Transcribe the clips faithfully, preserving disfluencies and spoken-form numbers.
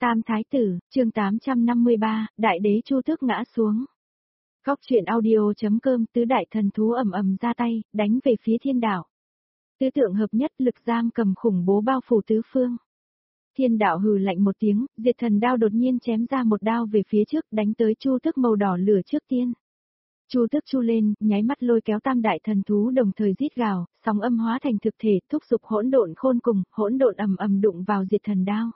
Tam Thái Tử, chương tám trăm năm mươi ba, Đại đế Chu Tước ngã xuống. Góc truyện audio.com tứ đại thần thú ầm ầm ra tay, đánh về phía thiên đạo. Tứ tượng hợp nhất lực giam cầm khủng bố bao phủ tứ phương. Thiên đạo hừ lạnh một tiếng, diệt thần đao đột nhiên chém ra một đao về phía trước đánh tới Chu Tước màu đỏ lửa trước tiên. Chu Tước chu lên, nháy mắt lôi kéo tam đại thần thú đồng thời rít gào, sóng âm hóa thành thực thể, thúc giục hỗn độn khôn cùng, hỗn độn ầm ầm đụng vào diệt thần đao.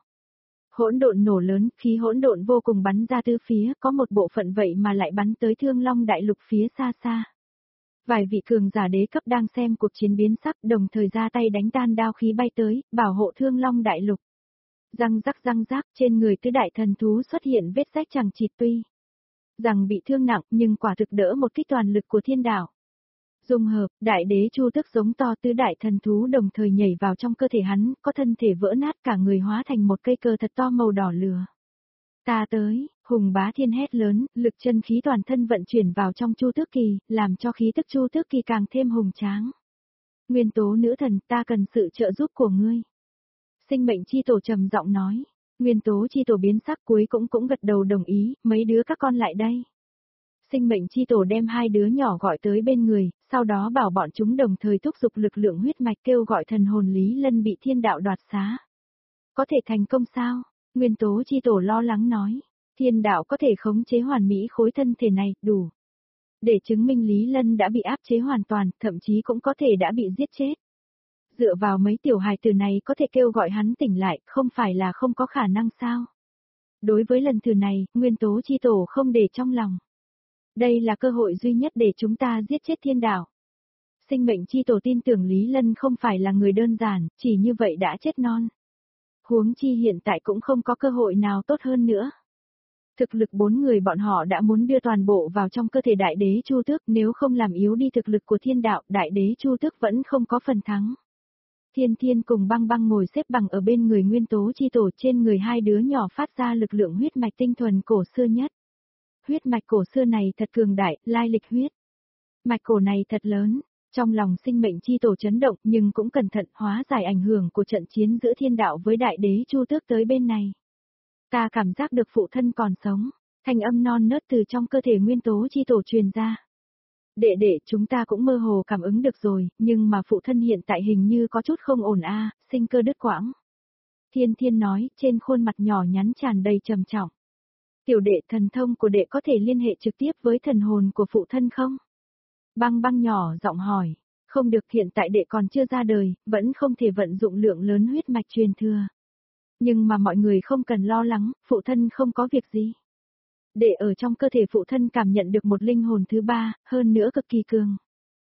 Hỗn độn nổ lớn, khí hỗn độn vô cùng bắn ra tứ phía, có một bộ phận vậy mà lại bắn tới Thương Long đại lục phía xa xa. Vài vị cường giả đế cấp đang xem cuộc chiến biến sắc, đồng thời ra tay đánh tan đao khí bay tới, bảo hộ Thương Long đại lục. Răng rắc răng rắc, trên người tứ đại thần thú xuất hiện vết rách chẳng chịt, tuy rằng bị thương nặng, nhưng quả thực đỡ một kích toàn lực của thiên đạo. Dung hợp, đại đế Chu Tước giống to, tứ đại thần thú đồng thời nhảy vào trong cơ thể hắn, có thân thể vỡ nát, cả người hóa thành một cây cờ thật to màu đỏ lửa. Ta tới, Hùng Bá Thiên hét lớn, lực chân khí toàn thân vận chuyển vào trong Chu Tước kỳ, làm cho khí tức Chu Tước kỳ càng thêm hùng tráng. Nguyên tố nữ thần, ta cần sự trợ giúp của ngươi. Sinh mệnh chi tổ trầm giọng nói. Nguyên tố chi tổ biến sắc, cuối cũng cũng gật đầu đồng ý, mấy đứa các con lại đây. Sinh mệnh chi tổ đem hai đứa nhỏ gọi tới bên người, sau đó bảo bọn chúng đồng thời thúc giục lực lượng huyết mạch kêu gọi thần hồn Lý Lân bị thiên đạo đoạt xá. Có thể thành công sao? Nguyên tố chi tổ lo lắng nói. Thiên đạo có thể khống chế hoàn mỹ khối thân thể này, đủ. Để chứng minh Lý Lân đã bị áp chế hoàn toàn, thậm chí cũng có thể đã bị giết chết. Dựa vào mấy tiểu hài tử này có thể kêu gọi hắn tỉnh lại, không phải là không có khả năng sao? Đối với lần thử này, nguyên tố chi tổ không để trong lòng. Đây là cơ hội duy nhất để chúng ta giết chết thiên đạo. Sinh mệnh chi tổ tin tưởng Lý Lân không phải là người đơn giản, chỉ như vậy đã chết non. Huống chi hiện tại cũng không có cơ hội nào tốt hơn nữa. Thực lực bốn người bọn họ đã muốn đưa toàn bộ vào trong cơ thể đại đế Chu Tước, nếu không làm yếu đi thực lực của thiên đạo, đại đế Chu Tước vẫn không có phần thắng. Thiên Thiên cùng Băng Băng ngồi xếp bằng ở bên người nguyên tố chi tổ, trên người hai đứa nhỏ phát ra lực lượng huyết mạch tinh thuần cổ xưa nhất. Huyết mạch cổ xưa này thật cường đại, lai lịch huyết mạch cổ này thật lớn, trong lòng sinh mệnh chi tổ chấn động nhưng cũng cẩn thận hóa giải ảnh hưởng của trận chiến giữa thiên đạo với đại đế Chu Tước tới bên này. Ta cảm giác được phụ thân còn sống, thanh âm non nớt từ trong cơ thể nguyên tố chi tổ truyền ra. Đệ đệ, chúng ta cũng mơ hồ cảm ứng được rồi, nhưng mà phụ thân hiện tại hình như có chút không ổn a, sinh cơ đứt quãng. Thiên Thiên nói, trên khuôn mặt nhỏ nhắn tràn đầy trầm trọng. Tiểu đệ, thần thông của đệ có thể liên hệ trực tiếp với thần hồn của phụ thân không? Băng Băng nhỏ giọng hỏi. Không được, hiện tại đệ còn chưa ra đời, vẫn không thể vận dụng lượng lớn huyết mạch truyền thừa. Nhưng mà mọi người không cần lo lắng, phụ thân không có việc gì. Đệ ở trong cơ thể phụ thân cảm nhận được một linh hồn thứ ba, hơn nữa cực kỳ cường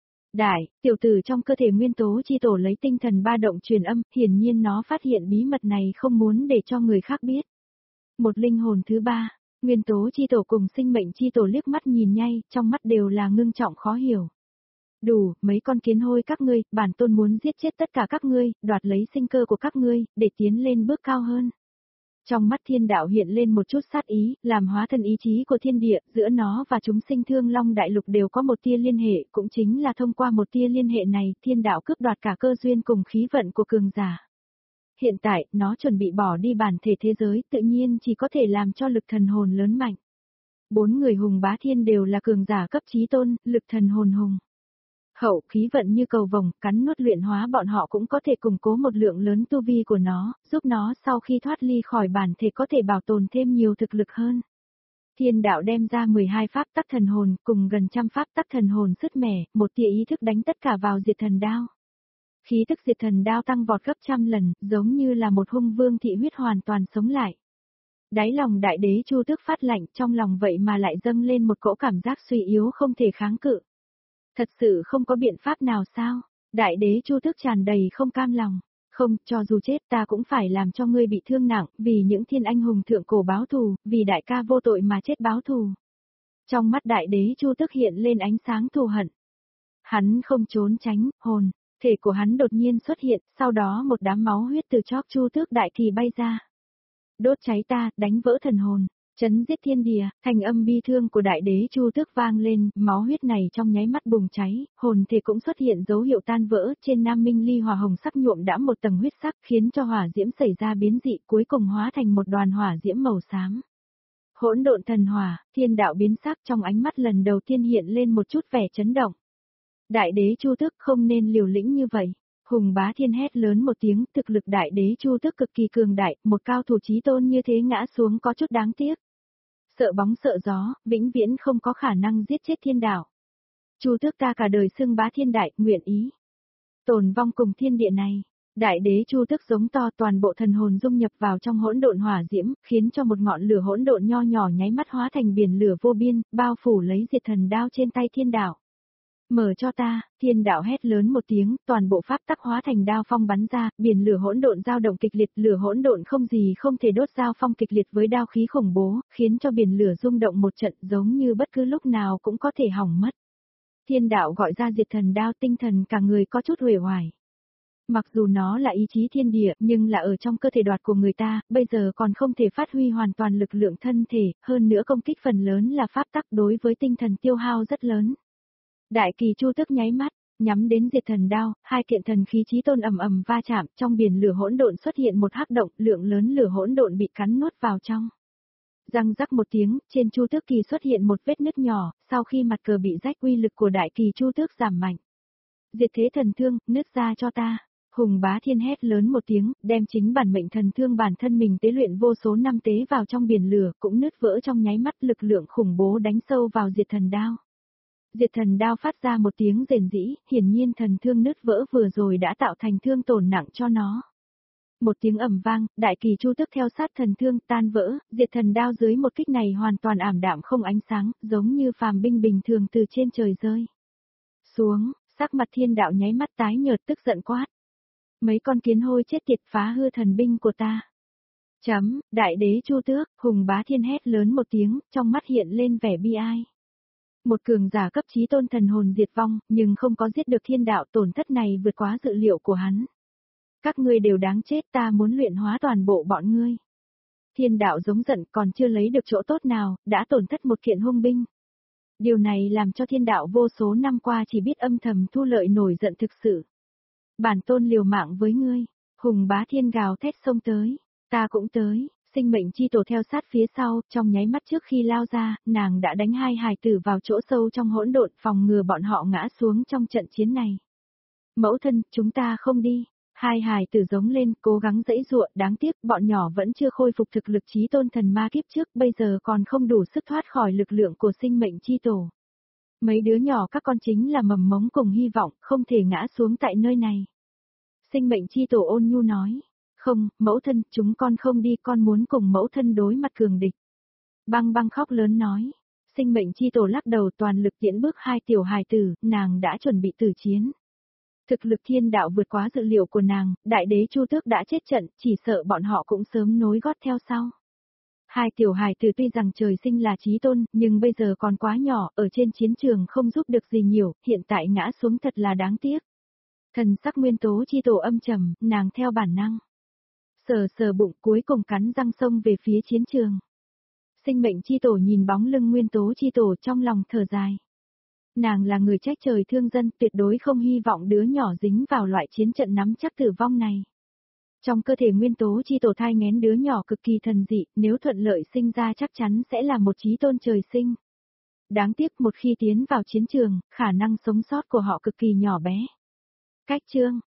đại, tiểu tử trong cơ thể nguyên tố chi tổ lấy tinh thần ba động truyền âm, hiển nhiên nó phát hiện bí mật này không muốn để cho người khác biết. Một linh hồn thứ ba. Nguyên tố chi tổ cùng sinh mệnh chi tổ liếc mắt nhìn nhau, trong mắt đều là ngưng trọng khó hiểu. Đủ, mấy con kiến hôi các ngươi, bản tôn muốn giết chết tất cả các ngươi, đoạt lấy sinh cơ của các ngươi, để tiến lên bước cao hơn. Trong mắt thiên đạo hiện lên một chút sát ý, làm hóa thân ý chí của thiên địa, giữa nó và chúng sinh Thương Long đại lục đều có một tia liên hệ, cũng chính là thông qua một tia liên hệ này, thiên đạo cướp đoạt cả cơ duyên cùng khí vận của cường giả. Hiện tại, nó chuẩn bị bỏ đi bản thể thế giới, tự nhiên chỉ có thể làm cho lực thần hồn lớn mạnh. Bốn người Hùng Bá Thiên đều là cường giả cấp chí tôn, lực thần hồn hùng hậu, khí vận như cầu vồng, cắn nuốt luyện hóa bọn họ cũng có thể củng cố một lượng lớn tu vi của nó, giúp nó sau khi thoát ly khỏi bản thể có thể bảo tồn thêm nhiều thực lực hơn. Thiên đạo đem ra mười hai pháp tắc thần hồn, cùng gần trăm pháp tắc thần hồn sứt mẻ, một tia ý thức đánh tất cả vào diệt thần đao. Khí tức diệt thần đao tăng vọt gấp trăm lần, giống như là một hung vương thị huyết hoàn toàn sống lại. Đáy lòng đại đế Chu Tước phát lạnh, trong lòng vậy mà lại dâng lên một cỗ cảm giác suy yếu không thể kháng cự. Thật sự không có biện pháp nào sao? Đại đế Chu Tước tràn đầy không cam lòng. Không, cho dù chết ta cũng phải làm cho ngươi bị thương nặng, vì những thiên anh hùng thượng cổ báo thù, vì đại ca vô tội mà chết báo thù. Trong mắt đại đế Chu Tước hiện lên ánh sáng thù hận. Hắn không trốn tránh, hồn. Thể của hắn đột nhiên xuất hiện, sau đó một đám máu huyết từ chóp Chu Tước đại kỳ bay ra. Đốt cháy ta, đánh vỡ thần hồn. Chấn giết thiên địa, thanh âm bi thương của đại đế Chu Tước vang lên, máu huyết này trong nháy mắt bùng cháy, hồn thể cũng xuất hiện dấu hiệu tan vỡ, trên Nam Minh Ly hỏa hồng sắc nhuộm đã một tầng huyết sắc, khiến cho hỏa diễm xảy ra biến dị, cuối cùng hóa thành một đoàn hỏa diễm màu xám. Hỗn độn thần hỏa, thiên đạo biến sắc, trong ánh mắt lần đầu tiên hiện lên một chút vẻ chấn động. Đại đế Chu Tước không nên liều lĩnh như vậy. Hùng Bá Thiên hét lớn một tiếng, thực lực đại đế Chu Tước cực kỳ cường đại, một cao thủ chí tôn như thế ngã xuống có chút đáng tiếc. Sợ bóng sợ gió, vĩnh viễn không có khả năng giết chết thiên đạo. Chu Tước ta cả đời xưng bá thiên đại, nguyện ý tồn vong cùng thiên địa này. Đại đế Chu Tước giống to, toàn bộ thần hồn dung nhập vào trong hỗn độn hỏa diễm, khiến cho một ngọn lửa hỗn độn nho nhỏ nháy mắt hóa thành biển lửa vô biên, bao phủ lấy diệt thần đao trên tay thiên đạo. Mở cho ta, thiên đạo hét lớn một tiếng, toàn bộ pháp tắc hóa thành đao phong bắn ra, biển lửa hỗn độn dao động kịch liệt, lửa hỗn độn không gì không thể đốt dao phong kịch liệt với đao khí khủng bố, khiến cho biển lửa rung động một trận giống như bất cứ lúc nào cũng có thể hỏng mất. Thiên đạo gọi ra diệt thần đao, tinh thần cả người có chút uể oải. Mặc dù nó là ý chí thiên địa, nhưng là ở trong cơ thể đoạt của người ta, bây giờ còn không thể phát huy hoàn toàn lực lượng thân thể, hơn nữa công kích phần lớn là pháp tắc, đối với tinh thần tiêu hao rất lớn. Đại kỳ Chu Tước nháy mắt, nhắm đến diệt thần đao, hai kiện thần khí chí tôn ầm ầm va chạm, trong biển lửa hỗn độn xuất hiện một hắc động, lượng lớn lửa hỗn độn bị cắn nuốt vào trong. Răng rắc một tiếng, trên Chu Tước kỳ xuất hiện một vết nứt nhỏ, sau khi mặt cờ bị rách, uy lực của đại kỳ Chu Tước giảm mạnh. Diệt thế thần thương, nứt ra cho ta. Hùng Bá Thiên hét lớn một tiếng, đem chính bản mệnh thần thương bản thân mình tế luyện vô số năm tế vào trong biển lửa, cũng nứt vỡ trong nháy mắt, lực lượng khủng bố đánh sâu vào diệt thần đao. Diệt thần đao phát ra một tiếng rền rĩ, hiển nhiên thần thương nứt vỡ vừa rồi đã tạo thành thương tổn nặng cho nó. Một tiếng ầm vang, đại kỳ Chu Tước theo sát thần thương tan vỡ, diệt thần đao dưới một kích này hoàn toàn ảm đạm không ánh sáng, giống như phàm binh bình thường từ trên trời rơi xuống, sắc mặt thiên đạo nháy mắt tái nhợt, tức giận quát. Mấy con kiến hôi chết tiệt, phá hư thần binh của ta. Chấm, đại đế Chu Tước, Hùng Bá Thiên hét lớn một tiếng, trong mắt hiện lên vẻ bi ai. Một cường giả cấp chí tôn thần hồn diệt vong, nhưng không có giết được thiên đạo, tổn thất này vượt quá dự liệu của hắn. Các ngươi đều đáng chết, ta muốn luyện hóa toàn bộ bọn ngươi. Thiên đạo giống giận, còn chưa lấy được chỗ tốt nào, đã tổn thất một kiện hung binh. Điều này làm cho thiên đạo vô số năm qua chỉ biết âm thầm thu lợi, nổi giận thực sự. Bản tôn liều mạng với ngươi. Hùng Bá Thiên gào thét xông tới. Ta cũng tới. Sinh mệnh chi tổ theo sát phía sau, trong nháy mắt trước khi lao ra, nàng đã đánh hai hài tử vào chỗ sâu trong hỗn độn, phòng ngừa bọn họ ngã xuống trong trận chiến này. Mẫu thân, chúng ta không đi. Hai hài tử giống lên, cố gắng giãy giụa, đáng tiếc bọn nhỏ vẫn chưa khôi phục thực lực chí tôn thần ma kiếp trước, bây giờ còn không đủ sức thoát khỏi lực lượng của sinh mệnh chi tổ. Mấy đứa nhỏ các con chính là mầm mống cùng hy vọng, không thể ngã xuống tại nơi này. Sinh mệnh chi tổ ôn nhu nói. Không, mẫu thân, chúng con không đi, con muốn cùng mẫu thân đối mặt cường địch. Băng băng khóc lớn nói. Sinh mệnh chi tổ lắc đầu, toàn lực tiễn bước hai tiểu hài tử, nàng đã chuẩn bị tử chiến. Thực lực thiên đạo vượt quá dự liệu của nàng, đại đế Chu Tước đã chết trận, chỉ sợ bọn họ cũng sớm nối gót theo sau. Hai tiểu hài tử tuy rằng trời sinh là chí tôn, nhưng bây giờ còn quá nhỏ, ở trên chiến trường không giúp được gì nhiều, hiện tại ngã xuống thật là đáng tiếc. Thần sắc nguyên tố chi tổ âm trầm, nàng theo bản năng. Sờ sờ bụng, cuối cùng cắn răng xông về phía chiến trường. Sinh mệnh chi tổ nhìn bóng lưng nguyên tố chi tổ trong lòng thở dài. Nàng là người trách trời thương dân, tuyệt đối không hy vọng đứa nhỏ dính vào loại chiến trận nắm chắc tử vong này. Trong cơ thể nguyên tố chi tổ thai nghén đứa nhỏ cực kỳ thần dị, nếu thuận lợi sinh ra chắc chắn sẽ là một chí tôn trời sinh. Đáng tiếc một khi tiến vào chiến trường, khả năng sống sót của họ cực kỳ nhỏ bé. Cách chương